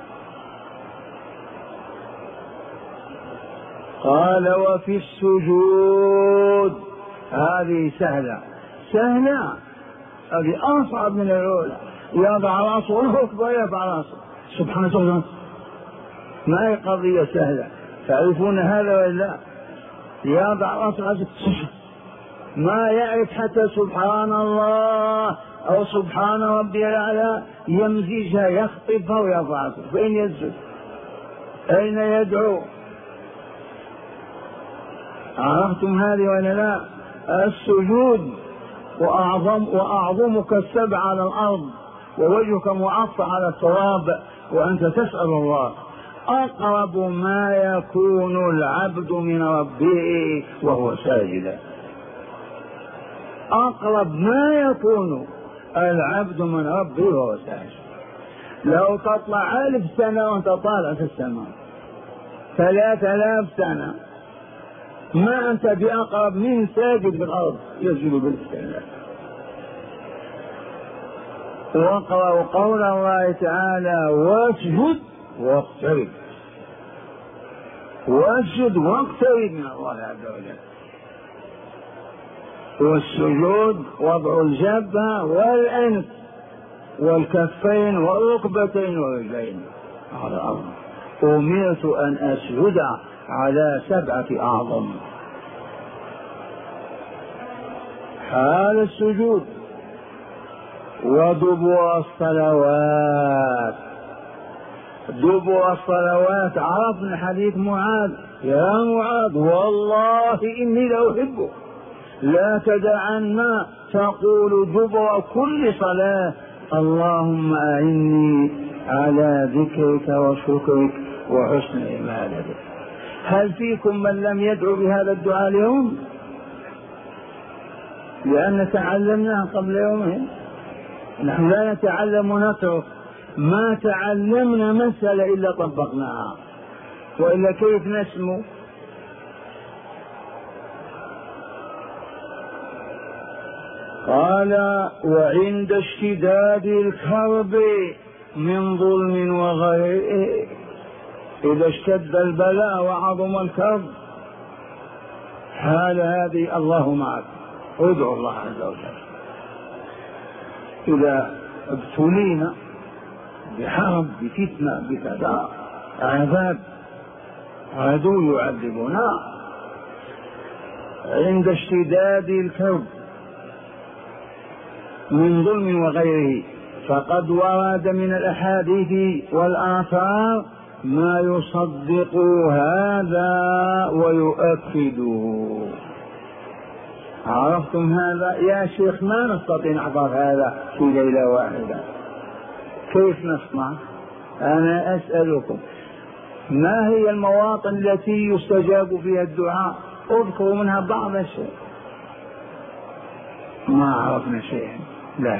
قال وفي السجود، هذه سهلة سهلة، هذه أصعب من الأولى. يضع راسه والركبة يرفع راسه سبحان الله، ما هي قضية سهلة. تعرفون هذا ولا؟ يضع راسه ما يعرف حتى سبحان الله أو سبحان ربي الأعلى، يمزجها يخطفها ويرفع راسه. فين يسجد؟ أين يدعو؟ عرفتم هذه ولا لا؟ السجود وأعظم وأعظمك السبع على الأرض ووجهك معطى على التراب وأنت تسأل الله. أقرب ما يكون العبد من ربه وهو ساجد، أقرب ما يكون العبد من ربه وهو ساجد. لو تطلع ألف سنة وأنت طالع في السماء ثلاثة آلاف سنة ما أنت بأقرب من ساجد في الأرض يسجد بالسلام. واقرأوا قول الله تعالى واسجد واقترب، واسجد واقترب من الله عز وجل. والسجود وضع الجبهة والأنف والكفين والركبتين والرجلين على الأرض. أمرت أن أسجد على سبعة أعظم. حال السجود ودبر الصلوات. دبر الصلوات عرفنا حديث معاذ، يا معاذ والله إني لأحبك لا تدعن تقول دبر كل صلاة اللهم أعني على ذكرك وشكرك وحسن عبادتك. هل فيكم من لم يدعو بهذا الدعاء اليوم؟ لأن تعلمناه قبل يومين. نحن لا نتعلم ونترك، ما تعلمنا مسألة إلا طبقناها، وإلا كيف نسمو؟ قال وعند اشتداد الكرب من ظلم وغيره. إذا اشتد البلاء وعظم الكرب حال هذه الله معك، ادعو الله عز وجل. إذا ابتلينا بحرب بفتنة بكذا عذاب عدو يعذبنا عند اشتداد الكرب من ظلم وغيره، فقد ورد من الأحاديث والآثار ما يصدق هذا ويؤكده. عرفتم هذا؟ يا شيخ ما نستطيع نحفظ هذا في ليلة واحدة، كيف نصنع؟ أنا أسألكم ما هي المواطن التي يستجاب فيها الدعاء؟ اذكروا منها بعض الشيء. ما عرفنا شيئا. لا.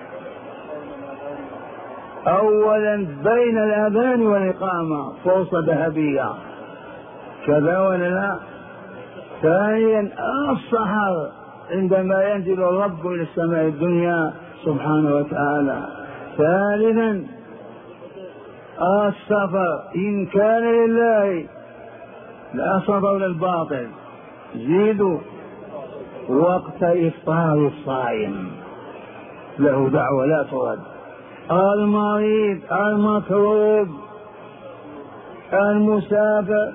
أولا بين الأذان والإقامة فرصة ذهبية، كذا ولا لا؟ ثانيا السحر عندما ينزل الرب إلى السماء الدنيا سبحانه وتعالى. ثالثا السفر إن كان لله لا سفر للباطل. زيدوا وقت إفطار الصائم له دعوة لا ترد. المريض، المكروب، المسافر،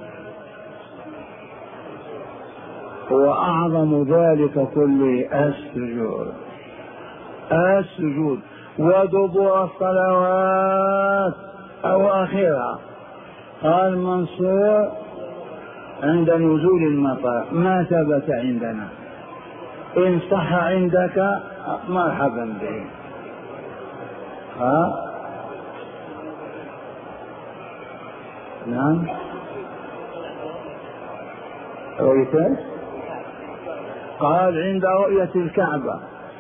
وأعظم ذلك كله السجود. السجود ودبر الصلوات أواخرها. قال منصور عند نزول المطر ما ثبت عندنا، إن صح عندك مرحبا به. ها نعم رؤيته. قال عند رؤية الكعبة،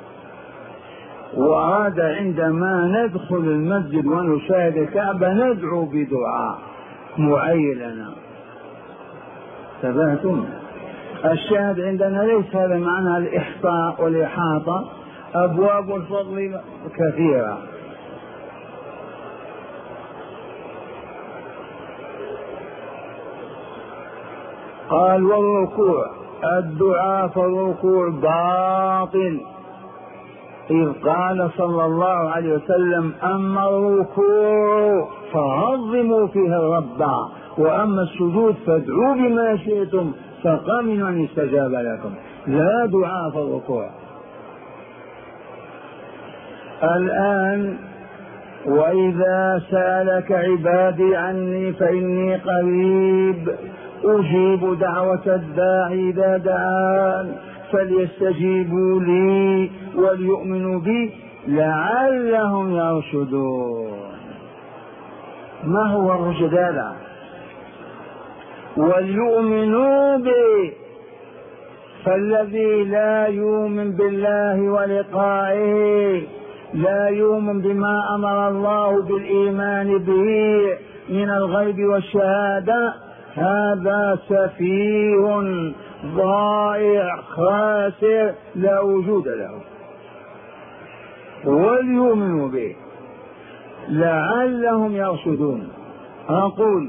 وعاد عندما ندخل المسجد ونشاهد الكعبة ندعو بدعاء معين. تبعتم؟ الشاهد عندنا ليس هذا معنى الإحصاء والإحاطة، أبواب الفضل كثيرة. قال والركوع، الدعاء في الركوع باطل، إذ قال صلى الله عليه وسلم أما الركوع فعظموا فيه الرب، وأما السجود فادعوا بما شئتم فقامنوا أن يستجاب لكم. لا دعاء في الركوع. الآن وإذا سألك عبادي عني فإني قريب أجيب دعوة الداعي إذا دعان فليستجيبوا لي وليؤمنوا بي لعلهم يرشدون. ما هو الرشد هذا؟ وليؤمنوا بي، فالذي لا يؤمن بالله ولقائه، لا يؤمن بما أمر الله بالإيمان به من الغيب والشهادة، هذا سفيه ضائع خاسر لا وجود له. وليؤمنوا به لعلهم يرشدون. أقول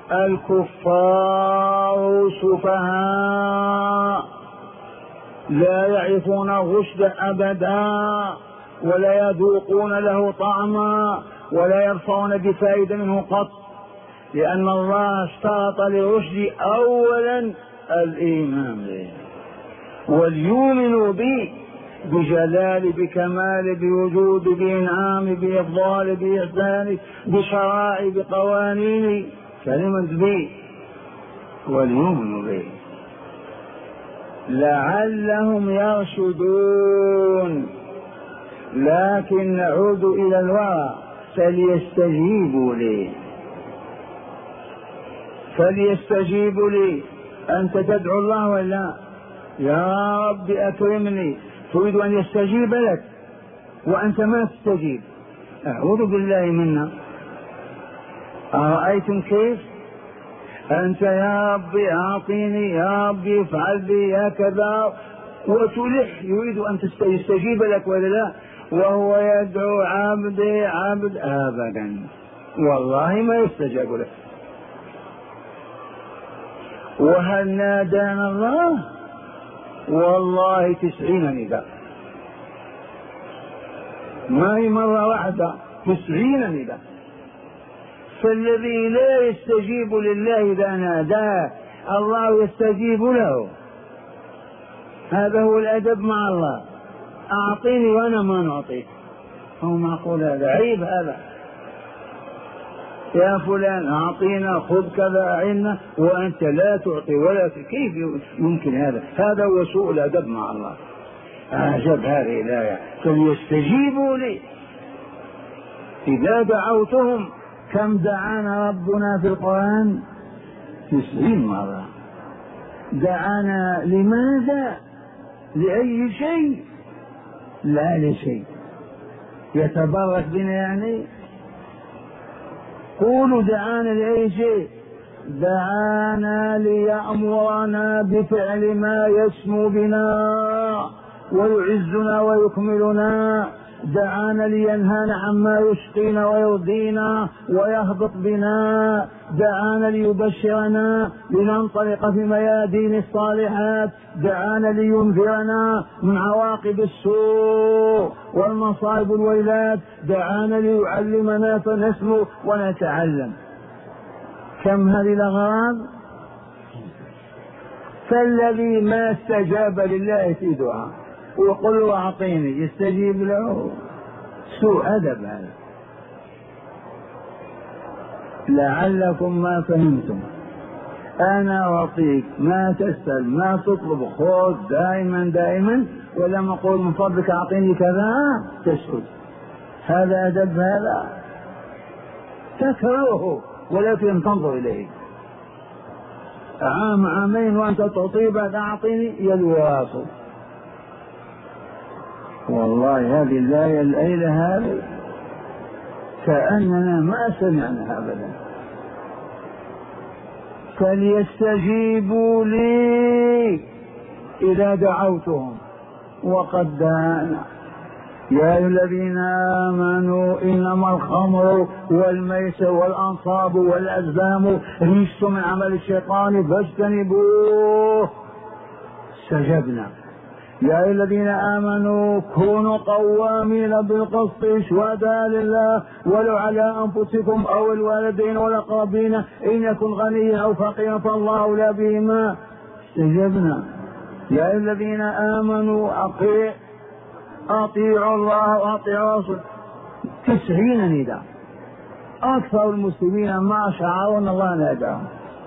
الكفار سفهاء لا يعرفون الرشد أبدا ولا يذوقون له طعما ولا يرفعون بفائدة منه قط، لأن الله اشترط للرشد أولا الإيمان به. وليؤمنوا به بجلال بكمال بوجود بإنعام بإفضال بإحسان بشرائع بقوانين كلمة به. وليؤمنوا به لعلهم يرشدون. لكن نعود إلى الورع، فليستجيبوا لي فليستجيبوا لي. أنت تدعو الله ولا يا رب أكرمني، تريد أن يستجيب لك وأنت ما تستجيب، أعوذ بالله منا. أرأيتم كيف؟ أنت يا ربي أعطيني، يا ربي افعل بي، يا كذا، وتلح يريد أن يستجيب لك ولا لا، وهو يدعو عبدي عبد أبدا، والله ما يستجاب لك. وهل نادانا الله؟ والله تسعين نداء، ما هي مرة واحدة، تسعين نداء. فالذي لا يستجيب لله إذا ناداه الله يستجيب له. هذا هو الأدب مع الله. أعطيني وأنا ما نعطيك، هو معقول؟ هذا عيب. هذا يا فلان أعطينا خذ كذا أعنا وأنت لا تعطي ولا ت... كيف يمكن هذا؟ هذا هو سوء الأدب مع الله. أعجب هذه الآية، فليستجيبوا لي إذا دعوتهم. كم دعانا ربنا في القرآن؟ تسعين مرة. دعانا لماذا؟ لأي شيء؟ لا لشيء. يتبرك بنا يعني؟ قولوا دعانا لأي شيء. دعانا ليأمرنا بفعل ما يسمو بنا ويعزنا ويكملنا. دعانا لينهانا عما يشقينا ويرضينا ويهبط بنا. دعانا ليبشرنا لننطلق في ميادين الصالحات. دعانا لينذرنا من عواقب السوء والمصائب والويلات. دعانا ليعلمنا فنسلو ونتعلم. كم هذه الأغراض؟ فالذي ما استجاب لله في دعاء وقل له أعطيني يستجيب له، سوء أدب هذا. لعلكم ما فهمتم. أنا أعطيك ما تسأل ما تطلب، خذ دائما دائما، ولما أقول من فضلك أعطيني كذا تسكت. هذا أدب؟ هذا تكرهه ولكن تنظر إليه. عام عامين وأنت تعطيه بعد أعطيني يلوي راسه. والله هذه الآية الليلة هذه كأننا ما سمعنا أبدا. فليستجيبوا لي إذا دعوتهم وقد دعانا. يا أيها الذين آمنوا إنما الخمر والميسر والأنصاب والأزلام رجس من عمل الشيطان فاجتنبوه. استجبنا. يا أيها الذين آمنوا كونوا قوامين بالقسط شهداء لله ولو على أنفسكم أو الوالدين والأقربين إن يكن غنيا أو فقيرا فالله أولى بهما. استجبنا. يا أيها الذين آمنوا أطيعوا أطيعوا الله وأطيعوا رسوله. تسعين نداء. أكثر المسلمين ما شعروا أن الله ناداهم،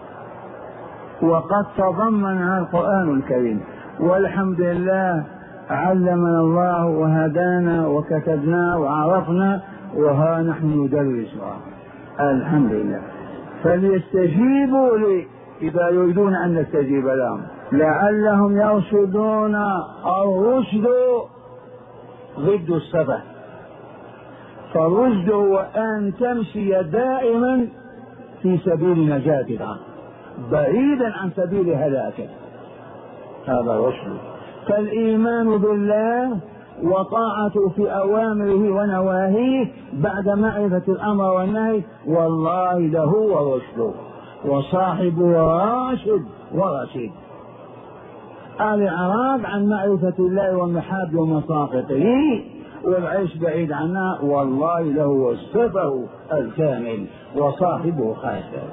وقد تضمنها القرآن الكريم. والحمد لله علمنا الله وهدانا وكتبنا وعرفنا، وها نحن ندرسها الحمد لله. فليستجيبوا لي إذا يريدون أن نستجيب لهم لعلهم يرشدون. الرشد ضد السفه، فالرشد هو أن تمشي دائما في سبيل نجاتك بعيدا عن سبيل هلاكك، هذا الرشد. فالإيمان بالله وطاعته في أوامره ونواهيه بعد معرفة الأمر والنهي والله لهو الرشد، وصاحبه راشد ورشيد. الإعراض عن معرفة الله ومحاب ومساقطه والعيش بعيد عنها والله له السفه الكامل وصاحبه خاسر.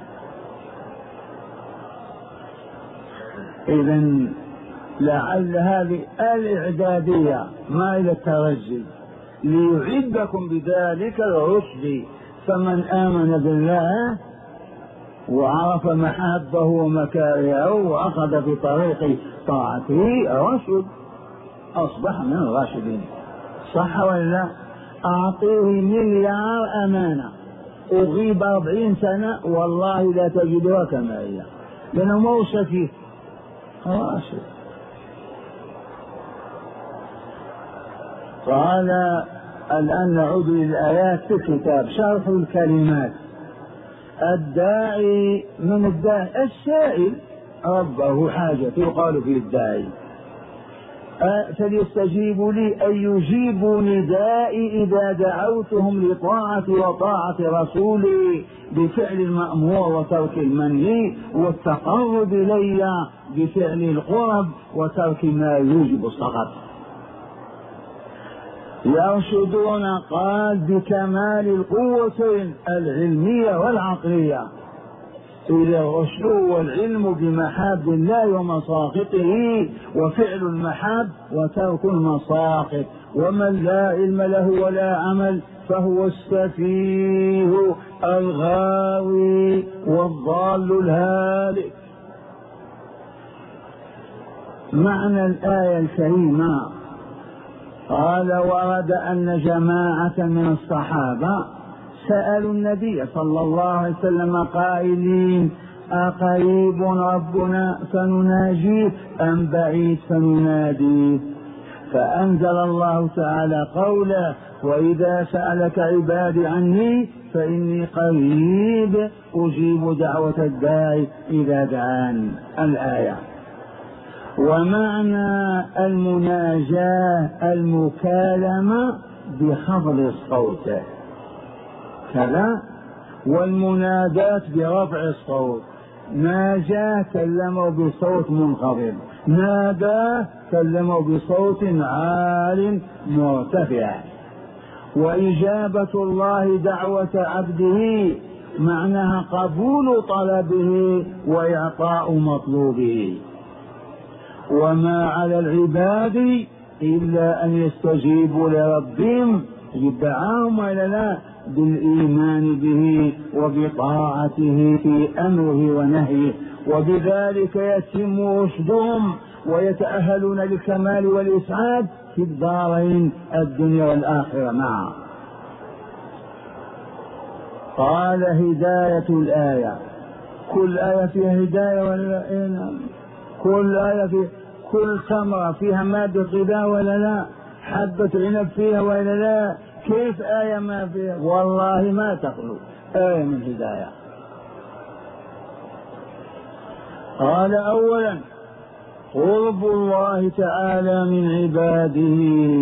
إذن لعل هذه الإعدادية ما إلى الترجي ليعدكم بذلك الرشد. فمن آمن بالله وعرف محابه ومكارهه وأخذ في طريق طاعته رشد، أصبح من الراشدين. صح ولا؟ أعطيه مليار أمانة أغيب أربعين سنة والله لا تجدها كما هي، لأنه مو سفيه راشد. قال الآن نعود للآيات في الكتاب. شرح الكلمات. الداعي من الداعي السائل ربه حاجة يقال في الداعي. فليستجيبوا لي أن يجيبوا ندائي إذا دعوتهم لطاعة وطاعة رسولي بفعل المأمور وترك المنهي والتقرب إلي بفعل القرب وترك ما يوجب السخط. يرشدون قال بكمال القوة العلمية والعقلية. إلى الرشد والعلم بمحاب الله ومساقطه وفعل المحاب وترك المساقط. ومن لا علم له ولا عمل فهو السفيه الغاوي والضال الهالك. معنى الآية الكريمة قال ورد أن جماعة من الصحابة سألوا النبي صلى الله عليه وسلم قائلين أقريب ربنا فنناجيه أم بعيد فنناديه؟ فأنزل الله تعالى قوله: وإذا سألك عبادي عني فإني قريب أجيب دعوة الداعي إذا دعان. الآية. ومعنى المناجاة المكالمة بخفض الصوت كذا، والمنادات برفع الصوت. ناجاه كلمه بصوت منخفض، ناداه كلمه بصوت عال مرتفع. وإجابة الله دعوة عبده معناها قبول طلبه وإعطاء مطلوبه. وما على العباد إلا أن يستجيبوا لربهم يدعاهم ولا لا بالإيمان به وبطاعته في أمره ونهيه، وبذلك يتم رشدهم ويتأهلون للكمال والإسعاد في الدارين الدنيا والآخرة معا. قال: هداية الآية. كل آية فيها هداية ولا لا؟ كل آية فيها، كل ثمرة فيها مادة غذاء ولا لا؟ حبة عنب فيها ولا لا؟ كيف آية ما فيها؟ والله ما تخلو آية من هداية. قال: أولا قرب الله تعالى من عباده.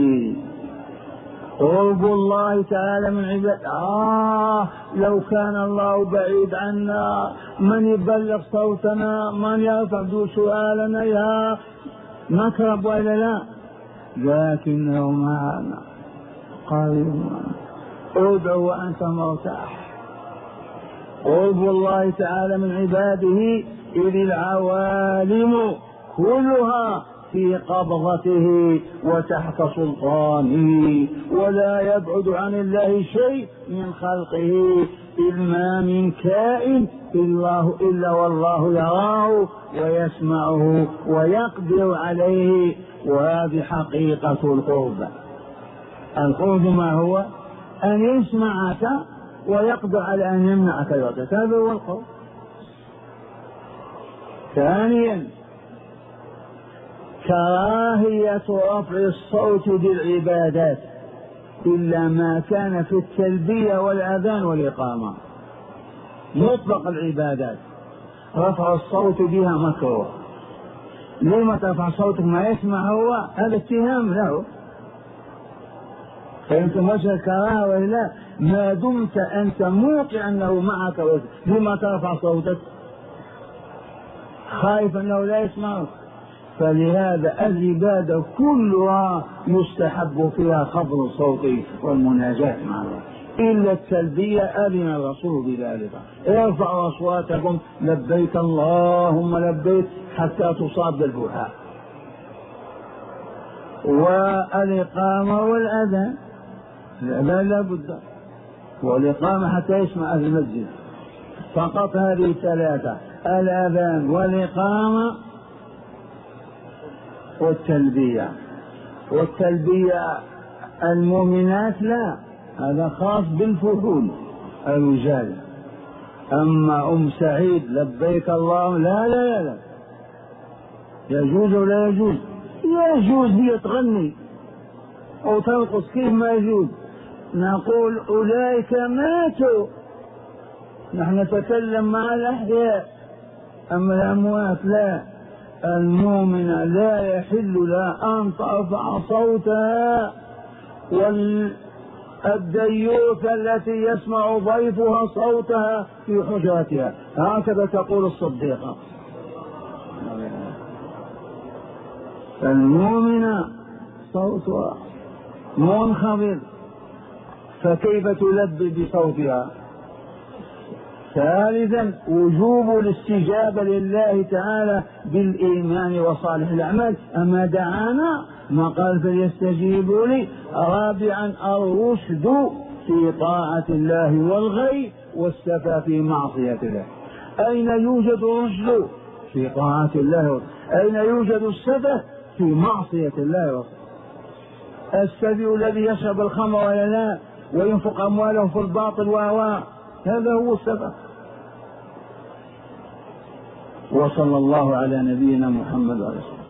قرب الله تعالى من عباده. آه لو كان الله بعيد عنا من يبلغ صوتنا، من يرفع سؤالنا، يا نقرب ولا لا؟ لكنه معنا قريب. ادع وأنت مرتاح. قرب الله تعالى من عباده إذ العوالم كلها في قبضته وتحت سلطانه، ولا يبعد عن الله شيء من خلقه، إذ ما من كائن الله إلا والله يراه ويسمعه ويقدر عليه. وهذه حقيقة القرب. القرب ما هو؟ أن يسمعك ويقدر على أن يمنعك الوقت، هذا هو القرب. ثانيا كراهية رفع الصوت بالعبادات إلا ما كان في التلبية والأذان والإقامة. مطلق العبادات رفع الصوت بها مكروه. لما ترفع صوتك ما يسمع هو؟ هذا اتهام له. فأنت مشى كراهة ولا لا؟ ما دمت أنت موقع أنه معك، لما ترفع صوتك؟ خايف أنه لا يسمعك. فلهذا العبادة كلها يستحب فيها خفض الصوت والمناجاة مع الله، إلا التلبية أذن الرسول بذلك: ارفعوا أصواتكم لبيك اللهم لبيك حتى تصاب بالبكاء. والإقامة والأذان لا لا بد، والإقامة حتى يسمع أهل المسجد فقط. هذه الثلاثة: الأذان والإقامة والتلبية. والتلبية المؤمنات لا، هذا خاص بالفحول الرجال. أما أم سعيد لبيك اللهم لا لا لا لا يجوز ولا يجوز؟ يجوز، هي تغني أو ترقص كيف ما يجوز. نقول أولئك ماتوا، نحن نتكلم مع الأحياء، أما الأموات لا. المؤمنة لا يحل لها أن ترفع صوتها، والديوث التي يسمع ضيفها صوتها في حجرتها، هكذا تقول الصديقة. المؤمنة صوتها منخفض، فكيف تلبي بصوتها؟ ثالثا وجوب الاستجابة لله تعالى بالإيمان وصالح الأعمال. أما دعانا ما قال فليستجيبوا لي. رابعا الرشد في طاعة الله والغي والسفة في معصية الله. أين يوجد الرشد؟ في طاعة الله. أين يوجد السفة؟ في معصية الله. السفي الذي يشرب الخمر ولا لا وينفق أمواله في الباطل وهو، هذا هو السفة. وصلى الله على نبينا محمد وعلى اله.